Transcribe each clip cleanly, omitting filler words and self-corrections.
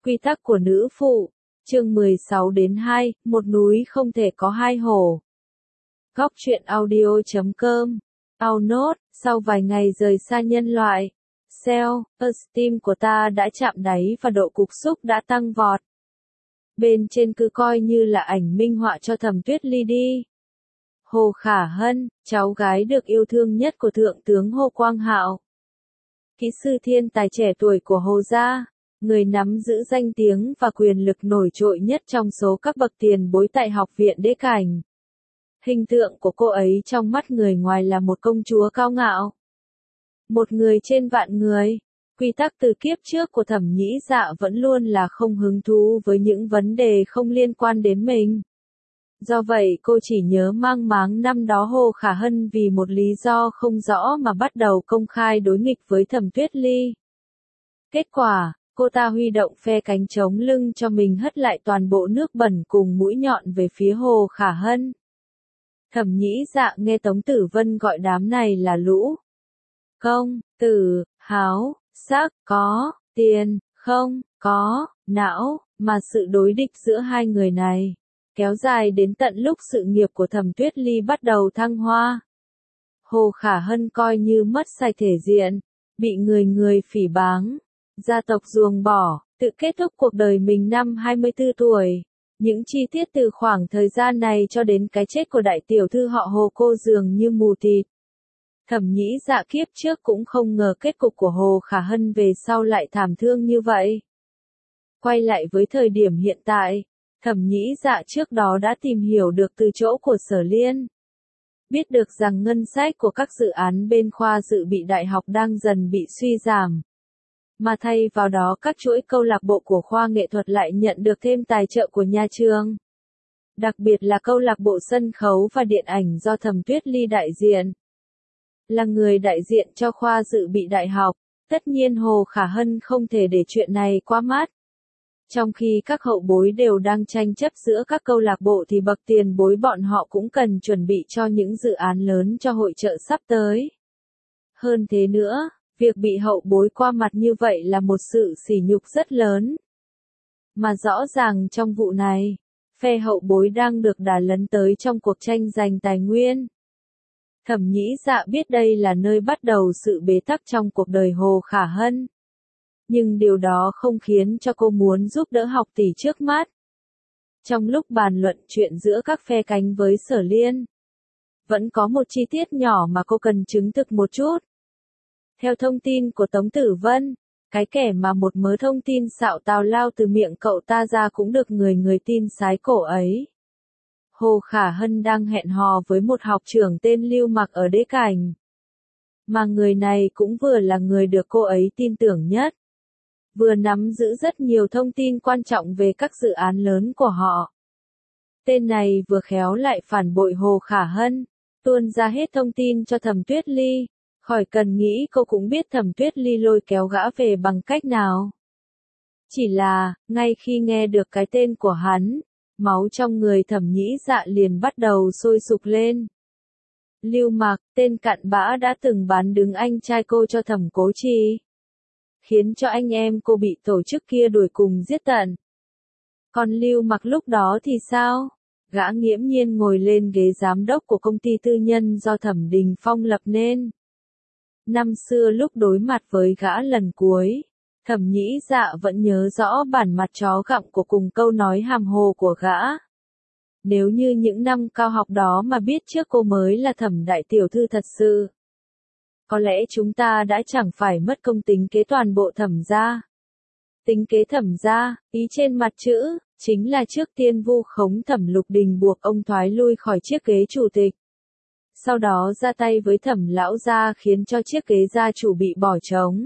Quy tắc của nữ phụ, chương 16-2, một núi không thể có hai hổ. Góc truyện audio.com. Outnote, sau vài ngày rời xa nhân loại, self-esteem của ta đã chạm đáy và độ cục xúc đã tăng vọt. Bên trên cứ coi như là ảnh minh họa cho Thẩm Tuyết Ly đi. Hồ Khả Hân, cháu gái được yêu thương nhất của Thượng tướng Hồ Quang Hạo. Kỹ sư thiên tài trẻ tuổi của Hồ gia, người nắm giữ danh tiếng và quyền lực nổi trội nhất trong số các bậc tiền bối tại học viện Đế Cảnh. Hình tượng của cô ấy trong mắt người ngoài là một công chúa cao ngạo. Một người trên vạn người. Quy tắc từ kiếp trước của Thẩm Nhĩ Dạ vẫn luôn là không hứng thú với những vấn đề không liên quan đến mình. Do vậy cô chỉ nhớ mang máng năm đó Hồ Khả Hân vì một lý do không rõ mà bắt đầu công khai đối nghịch với Thẩm Tuyết Ly. Kết quả, cô ta huy động phe cánh chống lưng cho mình hất lại toàn bộ nước bẩn cùng mũi nhọn về phía Hồ Khả Hân. Thẩm Nhĩ Dạ nghe Tống Tử Vân gọi đám này là lũ công tử, háo, sắc, có, tiền, không, có, não, mà sự đối địch giữa hai người này kéo dài đến tận lúc sự nghiệp của Thẩm Tuyết Ly bắt đầu thăng hoa. Hồ Khả Hân coi như mất sạch thể diện, bị người người phỉ báng, gia tộc ruồng bỏ, tự kết thúc cuộc đời mình năm 24 tuổi. Những chi tiết từ khoảng thời gian này cho đến cái chết của đại tiểu thư họ Hồ cô dường như mù tịt. Thẩm Nhĩ Dạ kiếp trước cũng không ngờ kết cục của Hồ Khả Hân về sau lại thảm thương như vậy. Quay lại với thời điểm hiện tại, Thẩm Nhĩ Dạ trước đó đã tìm hiểu được từ chỗ của Sở Liên. Biết được rằng ngân sách của các dự án bên khoa dự bị đại học đang dần bị suy giảm. Mà thay vào đó các chuỗi câu lạc bộ của khoa nghệ thuật lại nhận được thêm tài trợ của nhà trường. Đặc biệt là câu lạc bộ sân khấu và điện ảnh do Thẩm Tuyết Ly đại diện. Là người đại diện cho khoa dự bị đại học, tất nhiên Hồ Khả Hân không thể để chuyện này qua mắt. Trong khi các hậu bối đều đang tranh chấp giữa các câu lạc bộ thì bậc tiền bối bọn họ cũng cần chuẩn bị cho những dự án lớn cho hội chợ sắp tới. Hơn thế nữa, việc bị hậu bối qua mặt như vậy là một sự sỉ nhục rất lớn. Mà rõ ràng trong vụ này, phe hậu bối đang được đà lấn tới trong cuộc tranh giành tài nguyên. Thẩm Nhĩ Dạ biết đây là nơi bắt đầu sự bế tắc trong cuộc đời Hồ Khả Hân. Nhưng điều đó không khiến cho cô muốn giúp đỡ học tỷ trước mắt. Trong lúc bàn luận chuyện giữa các phe cánh với Sở Liên, vẫn có một chi tiết nhỏ mà cô cần chứng thực một chút. Theo thông tin của Tống Tử Vân, cái kẻ mà một mớ thông tin xạo tào lao từ miệng cậu ta ra cũng được người tin sái cổ ấy. Hồ Khả Hân đang hẹn hò với một học trưởng tên Lưu Mặc ở Đế Cảnh. Mà người này cũng vừa là người được cô ấy tin tưởng nhất. Vừa nắm giữ rất nhiều thông tin quan trọng về các dự án lớn của họ. Tên này vừa khéo lại phản bội Hồ Khả Hân, tuôn ra hết thông tin cho Thẩm Tuyết Ly. Khỏi cần nghĩ cô cũng biết Thẩm Tuyết Ly lôi kéo gã về bằng cách nào. Chỉ là, ngay khi nghe được cái tên của hắn, máu trong người Thẩm Nhĩ Dạ liền bắt đầu sôi sục lên. Lưu Mặc, tên cặn bã đã từng bán đứng anh trai cô cho Thẩm Cố Trì, khiến cho anh em cô bị tổ chức kia đuổi cùng giết tận. Còn Lưu Mặc lúc đó thì sao? Gã nghiễm nhiên ngồi lên ghế giám đốc của công ty tư nhân do Thẩm Đình Phong lập nên. Năm xưa lúc đối mặt với gã lần cuối, Thẩm Nhĩ Dạ vẫn nhớ rõ bản mặt chó gặm của cùng câu nói hàm hồ của gã. Nếu như những năm cao học đó mà biết trước cô mới là Thẩm đại tiểu thư thật sự, có lẽ chúng ta đã chẳng phải mất công tính kế toàn bộ Thẩm gia. Tính kế Thẩm gia, ý trên mặt chữ, chính là trước tiên vu khống Thẩm Lục Đình buộc ông thoái lui khỏi chiếc ghế chủ tịch. Sau đó ra tay với Thẩm lão gia khiến cho chiếc ghế gia chủ bị bỏ trống.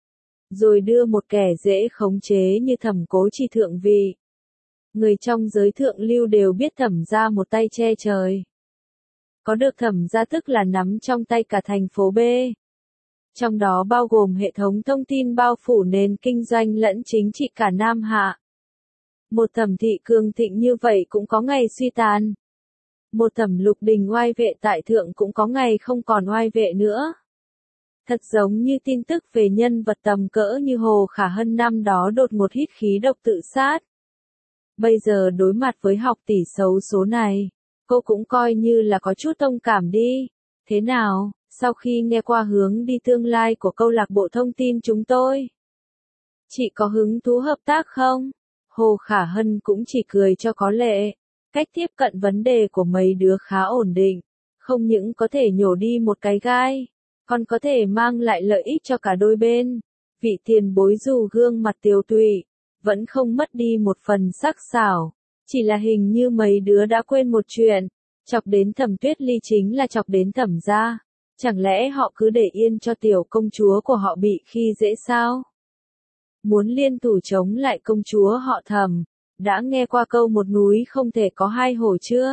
Rồi đưa một kẻ dễ khống chế như Thẩm Cố Trì thượng vị. Người trong giới thượng lưu đều biết Thẩm gia một tay che trời. Có được Thẩm gia tức là nắm trong tay cả thành phố B. Trong đó bao gồm hệ thống thông tin bao phủ nền kinh doanh lẫn chính trị cả Nam Hạ. Một Thẩm thị cường thịnh như vậy cũng có ngày suy tàn. Một Thẩm Lục Đình oai vệ tại thượng cũng có ngày không còn oai vệ nữa. Thật giống như tin tức về nhân vật tầm cỡ như Hồ Khả Hân năm đó đột ngột hít khí độc tự sát. Bây giờ đối mặt với học tỷ xấu số này, cô cũng coi như là có chút thông cảm đi. Thế nào, sau khi nghe qua hướng đi tương lai của câu lạc bộ thông tin chúng tôi? Chị có hứng thú hợp tác không? Hồ Khả Hân cũng chỉ cười cho có lệ. Cách tiếp cận vấn đề của mấy đứa khá ổn định. Không những có thể nhổ đi một cái gai, còn có thể mang lại lợi ích cho cả đôi bên. Vị tiền bối dù gương mặt tiều tụy, vẫn không mất đi một phần sắc sảo. Chỉ là hình như mấy đứa đã quên một chuyện. Chọc đến Thẩm Tuyết Ly chính là chọc đến Thẩm gia. Chẳng lẽ họ cứ để yên cho tiểu công chúa của họ bị khi dễ sao? Muốn liên thủ chống lại công chúa họ Thẩm, đã nghe qua câu một núi không thể có hai hổ chưa?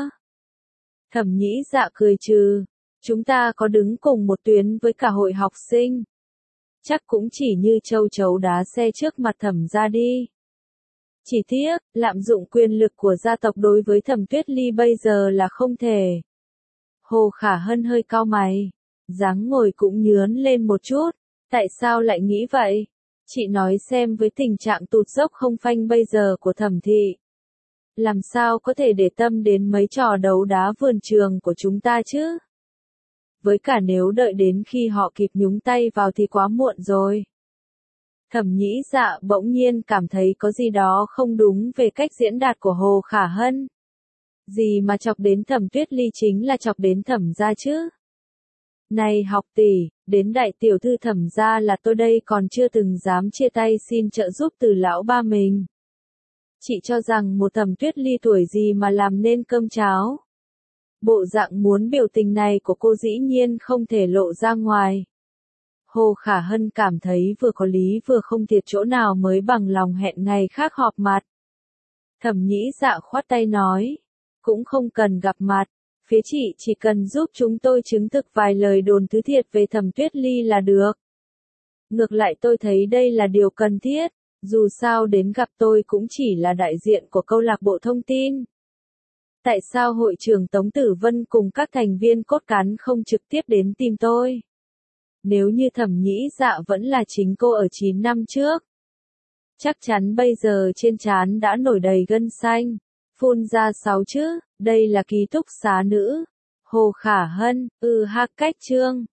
Thẩm Nhĩ Dạ cười trừ, chúng ta có đứng cùng một tuyến với cả hội học sinh. Chắc cũng chỉ như châu chấu đá xe trước mặt Thẩm gia đi. Chỉ tiếc, lạm dụng quyền lực của gia tộc đối với Thẩm Tuyết Ly bây giờ là không thể. Hồ Khả Hân hơi cau mày, dáng ngồi cũng nhướn lên một chút. Tại sao lại nghĩ vậy? Chị nói xem với tình trạng tụt dốc không phanh bây giờ của Thẩm thị. Làm sao có thể để tâm đến mấy trò đấu đá vườn trường của chúng ta chứ? Với cả nếu đợi đến khi họ kịp nhúng tay vào thì quá muộn rồi. Thẩm Nhĩ Dạ bỗng nhiên cảm thấy có gì đó không đúng về cách diễn đạt của Hồ Khả Hân. Gì mà chọc đến Thẩm Tuyết Ly chính là chọc đến Thẩm gia chứ? Này học tỷ, đến đại tiểu thư Thẩm gia là tôi đây còn chưa từng dám chia tay xin trợ giúp từ lão ba mình. Chị cho rằng một Thẩm Tuyết Ly tuổi gì mà làm nên cơm cháo. Bộ dạng muốn biểu tình này của cô dĩ nhiên không thể lộ ra ngoài. Hồ Khả Hân cảm thấy vừa có lý vừa không thiệt chỗ nào mới bằng lòng hẹn ngày khác họp mặt. Thẩm Nhĩ Dạ khoát tay nói, cũng không cần gặp mặt, phía chị chỉ cần giúp chúng tôi chứng thực vài lời đồn thứ thiệt về Thẩm Tuyết Ly là được. Ngược lại tôi thấy đây là điều cần thiết, dù sao đến gặp tôi cũng chỉ là đại diện của câu lạc bộ thông tin. Tại sao hội trưởng Tống Tử Vân cùng các thành viên cốt cán không trực tiếp đến tìm tôi? Nếu như Thẩm Nhĩ Dạ vẫn là chính cô ở 9 năm trước, chắc chắn bây giờ trên trán đã nổi đầy gân xanh, phun ra 6 chữ, đây là ký túc xá nữ. Hồ Khả Hân, cách chương.